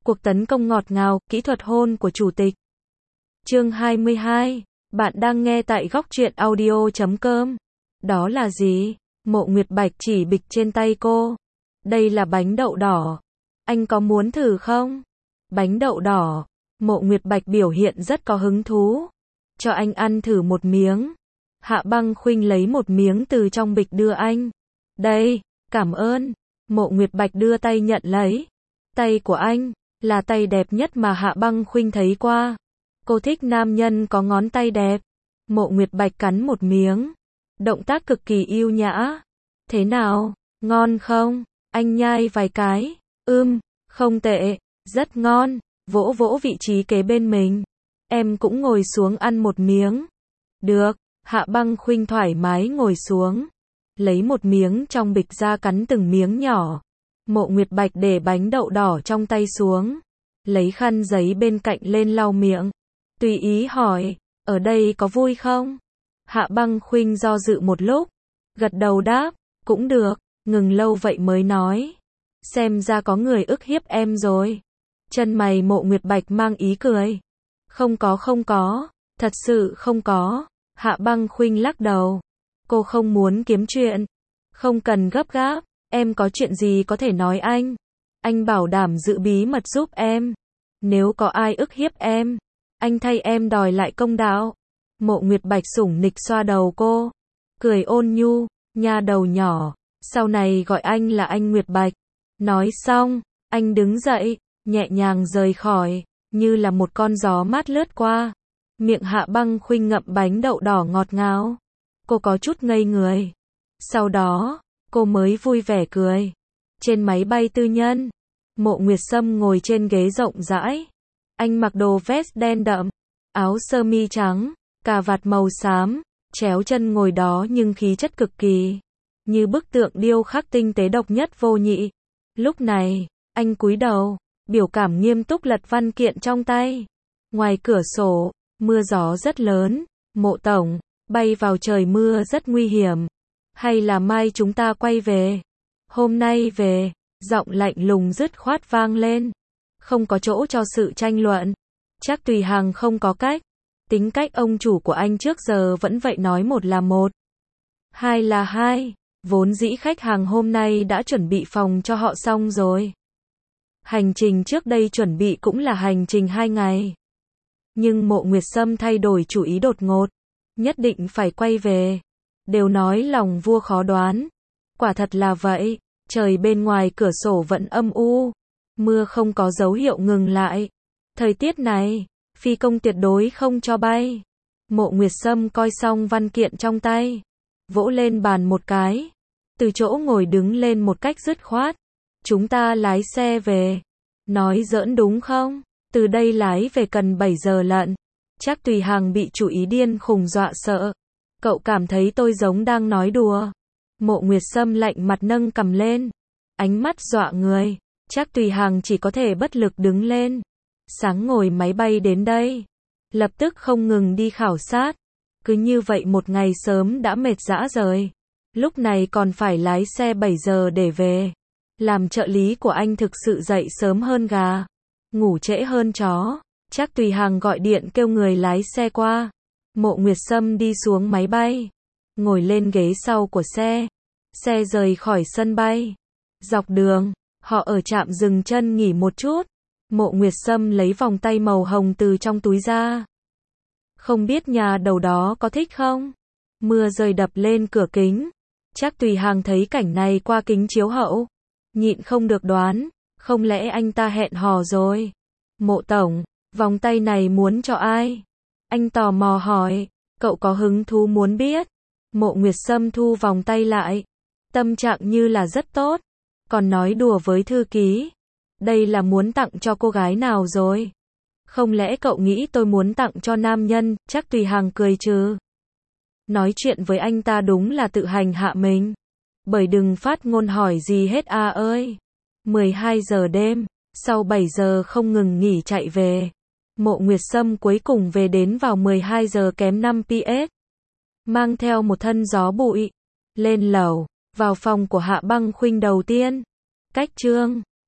Cuộc tấn công ngọt ngào, kỹ thuật hôn của chủ tịch. Chương 22. Bạn đang nghe tại góc truyện audio.com. Đó là gì? Mộ Nguyệt Bạch chỉ bịch trên tay cô. Đây là bánh đậu đỏ. Anh có muốn thử không? Bánh đậu đỏ. Mộ Nguyệt Bạch biểu hiện rất có hứng thú. Cho anh ăn thử một miếng. Hạ Băng Khuynh lấy một miếng từ trong bịch đưa anh. Đây, cảm ơn. Mộ Nguyệt Bạch đưa tay nhận lấy. Tay của anh là tay đẹp nhất mà Hạ Băng Khuynh thấy qua. Cô thích nam nhân có ngón tay đẹp. Mộ Nguyệt Bạch cắn một miếng. Động tác cực kỳ yêu nhã. Thế nào? Ngon không? Anh nhai vài cái. Không tệ. Rất ngon. Vỗ vỗ vị trí kế bên mình. Em cũng ngồi xuống ăn một miếng. Được. Hạ Băng Khuynh thoải mái ngồi xuống. Lấy một miếng trong bịch ra cắn từng miếng nhỏ. Mộ Nguyệt Bạch để bánh đậu đỏ trong tay xuống. Lấy khăn giấy bên cạnh lên lau miệng. Tùy ý hỏi, ở đây có vui không? Hạ Băng Khuynh do dự một lúc. Gật đầu đáp, cũng được, ngừng lâu vậy mới nói. Xem ra có người ức hiếp em rồi. Chân mày Mộ Nguyệt Bạch mang ý cười. Không có, thật sự không có. Hạ Băng Khuynh lắc đầu. Cô không muốn kiếm chuyện. Không cần gấp gáp, em có chuyện gì có thể nói anh. Anh bảo đảm giữ bí mật giúp em. Nếu có ai ức hiếp em, anh thay em đòi lại công đạo. Mộ Nguyệt Bạch sủng nịch xoa đầu cô. Cười ôn nhu, nha đầu nhỏ. Sau này gọi anh là anh Nguyệt Bạch. Nói xong, anh đứng dậy, nhẹ nhàng rời khỏi, như là một con gió mát lướt qua. Miệng Hạ Băng Khuynh ngậm bánh đậu đỏ ngọt ngào. Cô có chút ngây người. Sau đó, cô mới vui vẻ cười. Trên máy bay tư nhân, Mộ Nguyệt Sâm ngồi trên ghế rộng rãi. Anh mặc đồ vest đen đậm, áo sơ mi trắng, cà vạt màu xám, chéo chân ngồi đó nhưng khí chất cực kỳ, như bức tượng điêu khắc tinh tế độc nhất vô nhị. Lúc này, anh cúi đầu, biểu cảm nghiêm túc lật văn kiện trong tay. Ngoài cửa sổ, mưa gió rất lớn. Mộ tổng, bay vào trời mưa rất nguy hiểm. Hay là mai chúng ta quay về? Hôm nay về, giọng lạnh lùng dứt khoát vang lên. Không có chỗ cho sự tranh luận. Chắc Tùy Hằng không có cách. Tính cách ông chủ của anh trước giờ vẫn vậy, nói một là một, hai là hai. Vốn dĩ khách hàng hôm nay đã chuẩn bị phòng cho họ xong rồi. Hành trình trước đây chuẩn bị cũng là hành trình 2 ngày. Nhưng Mộ Nguyệt Sâm thay đổi chủ ý đột ngột. Nhất định phải quay về. Đều nói lòng vua khó đoán. Quả thật là vậy. Trời bên ngoài cửa sổ vẫn âm u. Mưa không có dấu hiệu ngừng lại. Thời tiết này, phi công tuyệt đối không cho bay. Mộ Nguyệt Sâm coi xong văn kiện trong tay. Vỗ lên bàn một cái. Từ chỗ ngồi đứng lên một cách dứt khoát. Chúng ta lái xe về. Nói giỡn đúng không? Từ đây lái về cần 7 giờ lận. Chắc Tùy Hằng bị chủ ý điên khùng dọa sợ. Cậu cảm thấy tôi giống đang nói đùa. Mộ Nguyệt Sâm lạnh mặt nâng cằm lên. Ánh mắt dọa người. Chắc Tùy Hằng chỉ có thể bất lực đứng lên. Sáng ngồi máy bay đến đây. Lập tức không ngừng đi khảo sát. Cứ như vậy một ngày sớm đã mệt rã rời. Lúc này còn phải lái xe 7 giờ để về. Làm trợ lý của anh thực sự dậy sớm hơn gà. Ngủ trễ hơn chó. Chắc Tùy Hằng gọi điện kêu người lái xe qua. Mộ Nguyệt Sâm đi xuống máy bay. Ngồi lên ghế sau của xe. Xe rời khỏi sân bay. Dọc đường, họ ở trạm dừng chân nghỉ một chút. Mộ Nguyệt Sâm lấy vòng tay màu hồng từ trong túi ra. Không biết nhà đầu đó có thích không? Mưa rơi đập lên cửa kính. Chắc Tùy Hằng thấy cảnh này qua kính chiếu hậu. Nhịn không được đoán. Không lẽ anh ta hẹn hò rồi? Mộ tổng, vòng tay này muốn cho ai? Anh tò mò hỏi. Cậu có hứng thú muốn biết? Mộ Nguyệt Sâm thu vòng tay lại. Tâm trạng như là rất tốt. Còn nói đùa với thư ký. Đây là muốn tặng cho cô gái nào rồi? Không lẽ cậu nghĩ tôi muốn tặng cho nam nhân? Chắc Tùy Hằng cười trừ. Nói chuyện với anh ta đúng là tự hành hạ mình. Bởi đừng phát ngôn hỏi gì hết à ơi. 12 giờ đêm, sau 7 giờ không ngừng nghỉ chạy về. Mộ Nguyệt Sâm cuối cùng về đến vào 12 giờ kém 5 PS. Mang theo một thân gió bụi. Lên lầu, vào phòng của Hạ Băng Khuynh đầu tiên. Cách chương